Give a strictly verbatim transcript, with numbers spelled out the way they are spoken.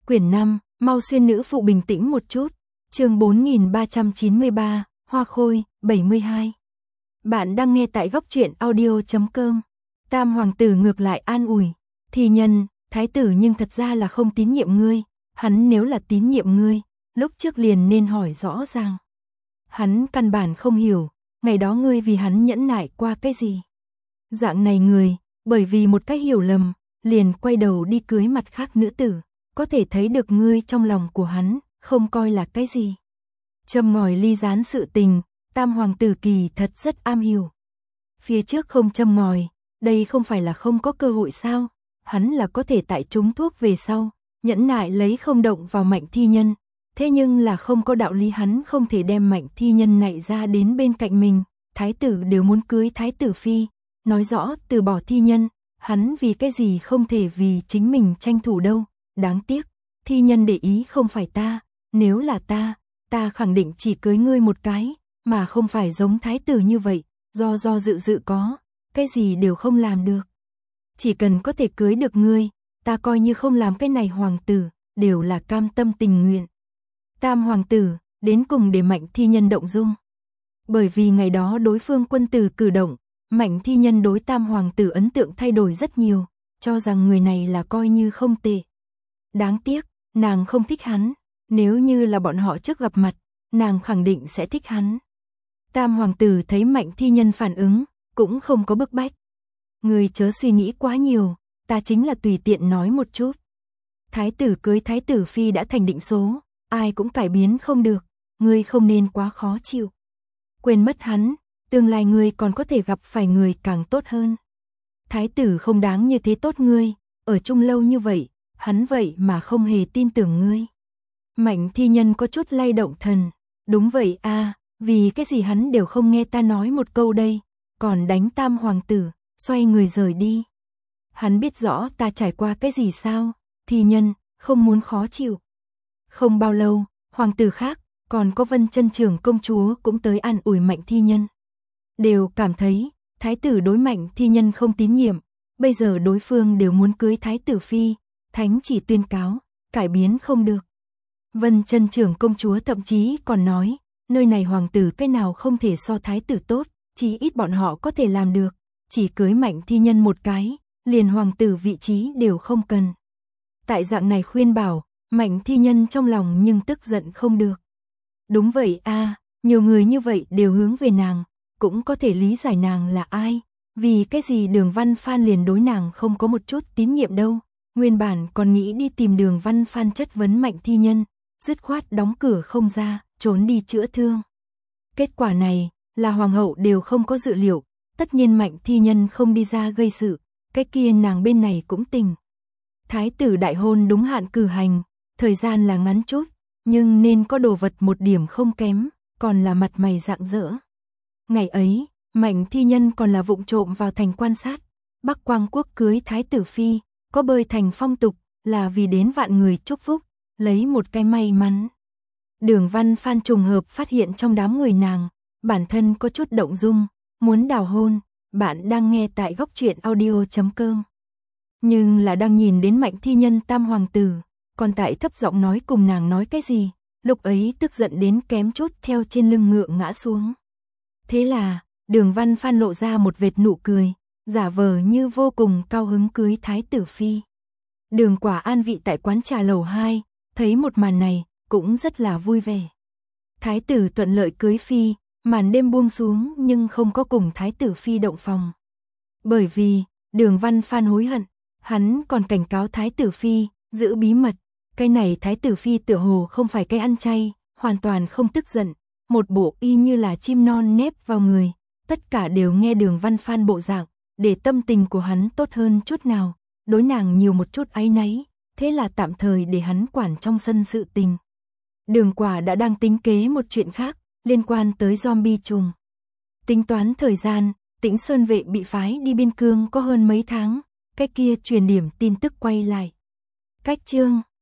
Quyển năm, mau xuyên nữ phụ bình tĩnh một chút. Chương bốn nghìn ba trăm chín mươi ba, Hoa Khôi, bảy mươi hai. Bạn đang nghe tại góc truyện audio chấm com. Tam hoàng tử ngược lại an ủi, Thi Nhân, thái tử nhưng thật ra là không tín nhiệm ngươi, hắn nếu là tín nhiệm ngươi, lúc trước liền nên hỏi rõ ràng. Hắn căn bản không hiểu, ngày đó ngươi vì hắn nhẫn nại qua cái gì. Dạng này người, bởi vì một cái hiểu lầm, liền quay đầu đi cưới mặt khác nữ tử, có thể thấy được ngươi trong lòng của hắn, không coi là cái gì. Châm ngòi ly gián sự tình, tam hoàng tử kỳ thật rất am hiểu. Phía trước không châm ngòi, đây không phải là không có cơ hội sao, hắn là có thể tại trúng thuốc về sau, nhẫn nại lấy không động vào Mạnh Thi Nhân, thế nhưng là không có đạo lý hắn không thể đem Mạnh Thi Nhân này ra đến bên cạnh mình, thái tử đều muốn cưới thái tử phi, nói rõ từ bỏ Thi Nhân, hắn vì cái gì không thể vì chính mình tranh thủ đâu, đáng tiếc, Thi Nhân để ý không phải ta, nếu là ta, ta khẳng định chỉ cưới ngươi một cái, mà không phải giống thái tử như vậy, do do dự dự có, cái gì đều không làm được. Chỉ cần có thể cưới được ngươi, ta coi như không làm cái này hoàng tử, đều là cam tâm tình nguyện. Tam hoàng tử, đến cùng để Mạnh Thi Nhân động dung. Bởi vì ngày đó đối phương quân tử cử động, Mạnh Thi Nhân đối tam hoàng tử ấn tượng thay đổi rất nhiều, cho rằng người này là coi như không tệ. Đáng tiếc, nàng không thích hắn, nếu như là bọn họ trước gặp mặt, nàng khẳng định sẽ thích hắn. Tam hoàng tử thấy Mạnh Thi Nhân phản ứng, cũng không có bức bách. Người chớ suy nghĩ quá nhiều, ta chính là tùy tiện nói một chút. Thái tử cưới thái tử phi đã thành định số, ai cũng cải biến không được, ngươi không nên quá khó chịu. Quên mất hắn, tương lai ngươi còn có thể gặp phải người càng tốt hơn. Thái tử không đáng như thế tốt ngươi, ở chung lâu như vậy, hắn vậy mà không hề tin tưởng ngươi. Mạnh Thi Nhân có chút lay động thần, đúng vậy a, à, vì cái gì hắn đều không nghe ta nói một câu đây, còn đánh tam hoàng tử, xoay người rời đi. Hắn biết rõ ta trải qua cái gì sao, Thi Nhân, không muốn khó chịu. Không bao lâu, hoàng tử khác, còn có Vân Chân Trưởng công chúa cũng tới an ủi Mạnh Thi Nhân. Đều cảm thấy, thái tử đối Mạnh Thi Nhân không tín nhiệm, bây giờ đối phương đều muốn cưới thái tử phi, thánh chỉ tuyên cáo, cải biến không được. Vân Chân Trưởng công chúa thậm chí còn nói, nơi này hoàng tử cái nào không thể so thái tử tốt, chỉ ít bọn họ có thể làm được, chỉ cưới Mạnh Thi Nhân một cái, liền hoàng tử vị trí đều không cần. Tại dạng này khuyên bảo, Mạnh Thi Nhân trong lòng nhưng tức giận không được. Đúng vậy a, à, nhiều người như vậy đều hướng về nàng, cũng có thể lý giải nàng là ai, vì cái gì Đường Văn Phan liền đối nàng không có một chút tín nhiệm đâu. Nguyên bản còn nghĩ đi tìm Đường Văn Phan chất vấn Mạnh Thi Nhân, dứt khoát đóng cửa không ra, trốn đi chữa thương. Kết quả này, là hoàng hậu đều không có dự liệu, tất nhiên Mạnh Thi Nhân không đi ra gây sự, cái kia nàng bên này cũng tình. Thái tử đại hôn đúng hạn cử hành, thời gian là ngắn chút, nhưng nên có đồ vật một điểm không kém, còn là mặt mày rạng rỡ. Ngày ấy, Mạnh Thi Nhân còn là vụng trộm vào thành quan sát, Bắc Quang quốc cưới thái tử phi, có bơi thành phong tục, là vì đến vạn người chúc phúc, lấy một cái may mắn. Đường Văn Phan trùng hợp phát hiện trong đám người nàng, bản thân có chút động dung, muốn đào hôn, bạn đang nghe tại góc truyện audio chấm com. Nhưng là đang nhìn đến Mạnh Thi Nhân tam hoàng tử, còn tại thấp giọng nói cùng nàng nói cái gì, lúc ấy tức giận đến kém chút theo trên lưng ngựa ngã xuống. Thế là, Đường Văn Phan lộ ra một vệt nụ cười, giả vờ như vô cùng cao hứng cưới thái tử phi. Đường Quả an vị tại quán trà lầu hai, thấy một màn này, cũng rất là vui vẻ. Thái tử thuận lợi cưới phi, màn đêm buông xuống nhưng không có cùng thái tử phi động phòng. Bởi vì, Đường Văn Phan hối hận, hắn còn cảnh cáo thái tử phi, giữ bí mật, cái này thái tử phi tựa hồ không phải cái ăn chay, hoàn toàn không tức giận, một bộ y như là chim non nép vào người, tất cả đều nghe Đường Văn Phan bộ dạng, để tâm tình của hắn tốt hơn chút nào, đối nàng nhiều một chút áy náy, thế là tạm thời để hắn quản trong sân sự tình. Đường Quả đã đang tính kế một chuyện khác, liên quan tới zombie trùng. Tính toán thời gian, Tĩnh Sơn vệ bị phái đi biên cương có hơn mấy tháng, cái kia truyền điểm tin tức quay lại. Cách chương